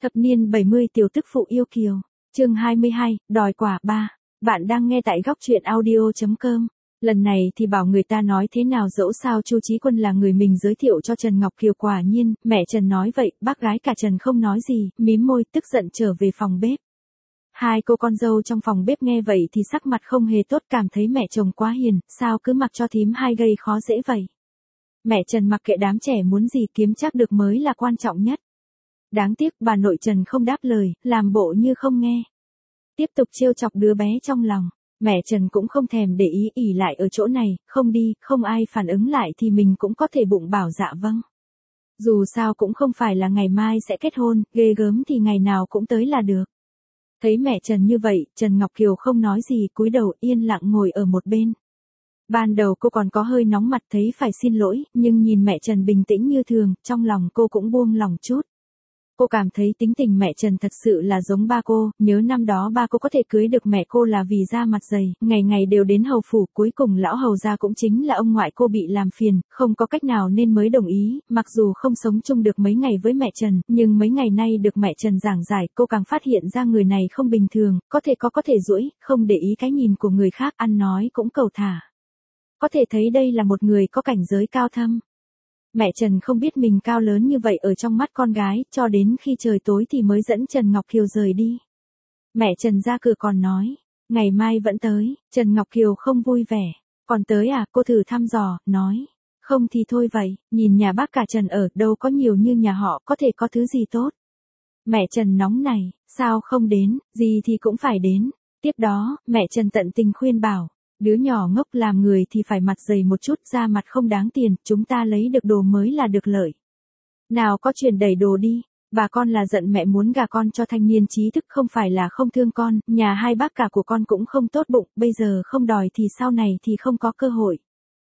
Thập niên 70 tiểu tức phụ yêu kiều. Chương 22, đòi quả 3. Bạn đang nghe tại góc truyện audio.com. Lần này thì bảo người ta nói thế nào dẫu sao Chu Chí Quân là người mình giới thiệu cho Trần Ngọc Kiều, quả nhiên, mẹ Trần nói vậy, bác gái cả Trần không nói gì, mím môi, tức giận trở về phòng bếp. Hai cô con dâu trong phòng bếp nghe vậy thì sắc mặt không hề tốt, cảm thấy mẹ chồng quá hiền, sao cứ mặc cho thím hai gây khó dễ vậy. Mẹ Trần mặc kệ đám trẻ muốn gì, kiếm chắc được mới là quan trọng nhất. Đáng tiếc bà nội Trần không đáp lời, làm bộ như không nghe. Tiếp tục trêu chọc đứa bé trong lòng. Mẹ Trần cũng không thèm để ý, ỉ lại ở chỗ này, không đi, không ai phản ứng lại thì mình cũng có thể bụng bảo dạ vâng. Dù sao cũng không phải là ngày mai sẽ kết hôn, ghê gớm thì ngày nào cũng tới là được. Thấy mẹ Trần như vậy, Trần Ngọc Kiều không nói gì, cúi đầu yên lặng ngồi ở một bên. Ban đầu cô còn có hơi nóng mặt, thấy phải xin lỗi, nhưng nhìn mẹ Trần bình tĩnh như thường, trong lòng cô cũng buông lòng chút. Cô cảm thấy tính tình mẹ Trần thật sự là giống ba cô, nhớ năm đó ba cô có thể cưới được mẹ cô là vì da mặt dày, ngày ngày đều đến hầu phủ, cuối cùng lão hầu gia cũng chính là ông ngoại cô bị làm phiền, không có cách nào nên mới đồng ý, mặc dù không sống chung được mấy ngày với mẹ Trần, nhưng mấy ngày nay được mẹ Trần giảng giải, cô càng phát hiện ra người này không bình thường, có thể duỗi, không để ý cái nhìn của người khác, ăn nói cũng cầu thả. Có thể thấy đây là một người có cảnh giới cao thâm. Mẹ Trần không biết mình cao lớn như vậy ở trong mắt con gái, cho đến khi trời tối thì mới dẫn Trần Ngọc Kiều rời đi. Mẹ Trần ra cửa còn nói, ngày mai vẫn tới. Trần Ngọc Kiều không vui vẻ. Còn tới à, cô thử thăm dò, nói. Không thì thôi vậy, nhìn nhà bác cả Trần ở, đâu có nhiều như nhà họ, có thể có thứ gì tốt. Mẹ Trần nóng này, sao không đến, gì thì cũng phải đến. Tiếp đó, mẹ Trần tận tình khuyên bảo. Đứa nhỏ ngốc, làm người thì phải mặt dày một chút, da mặt không đáng tiền, chúng ta lấy được đồ mới là được lợi. Nào có chuyện đẩy đồ đi, bà con là giận mẹ muốn gả con cho thanh niên trí thức, không phải là không thương con, nhà hai bác cả của con cũng không tốt bụng, bây giờ không đòi thì sau này thì không có cơ hội.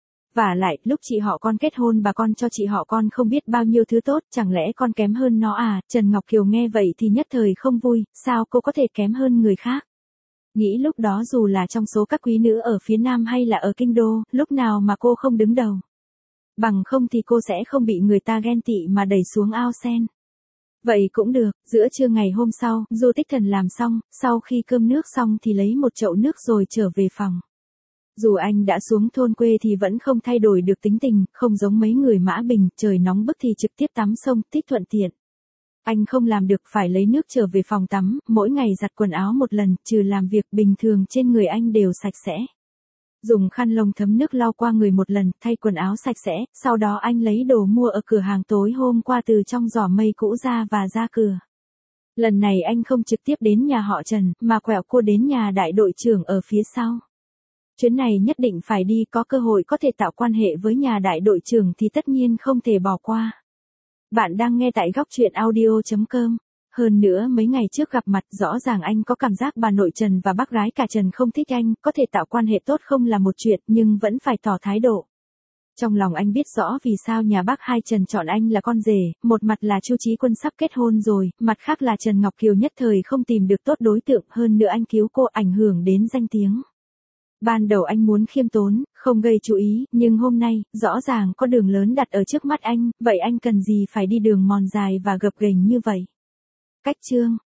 Vả lại, lúc chị họ con kết hôn bà con cho chị họ con không biết bao nhiêu thứ tốt, chẳng lẽ con kém hơn nó à? Trần Ngọc Kiều nghe vậy thì nhất thời không vui, sao cô có thể kém hơn người khác? Nghĩ lúc đó dù là trong số các quý nữ ở phía Nam hay là ở Kinh Đô, lúc nào mà cô không đứng đầu. Bằng không thì cô sẽ không bị người ta ghen tị mà đẩy xuống ao sen. Vậy cũng được, giữa trưa ngày hôm sau, Du Tích Thần làm xong, sau khi cơm nước xong thì lấy một chậu nước rồi trở về phòng. Dù anh đã xuống thôn quê thì vẫn không thay đổi được tính tình, không giống mấy người Mã Bình, trời nóng bức thì trực tiếp tắm sông, thích thuận tiện. Anh không làm được, phải lấy nước trở về phòng tắm, mỗi ngày giặt quần áo một lần, trừ làm việc bình thường trên người anh đều sạch sẽ. Dùng khăn lông thấm nước lau qua người một lần, thay quần áo sạch sẽ, sau đó anh lấy đồ mua ở cửa hàng tối hôm qua từ trong giỏ mây cũ ra và ra cửa. Lần này anh không trực tiếp đến nhà họ Trần, mà quẹo cua đến nhà đại đội trưởng ở phía sau. Chuyến này nhất định phải đi, có cơ hội có thể tạo quan hệ với nhà đại đội trưởng thì tất nhiên không thể bỏ qua. Bạn đang nghe tại góc truyện audio.com. Hơn nữa mấy ngày trước gặp mặt, rõ ràng anh có cảm giác bà nội Trần và bác gái cả Trần không thích anh, có thể tạo quan hệ tốt không là một chuyện, nhưng vẫn phải tỏ thái độ. Trong lòng anh biết rõ vì sao nhà bác hai Trần chọn anh là con rể, một mặt là Chu Chí Quân sắp kết hôn rồi, mặt khác là Trần Ngọc Kiều nhất thời không tìm được tốt đối tượng, hơn nữa anh cứu cô ảnh hưởng đến danh tiếng. Ban đầu anh muốn khiêm tốn, không gây chú ý, nhưng hôm nay, rõ ràng có đường lớn đặt ở trước mắt anh, vậy anh cần gì phải đi đường mòn dài và gập ghềnh như vậy? Cách chương.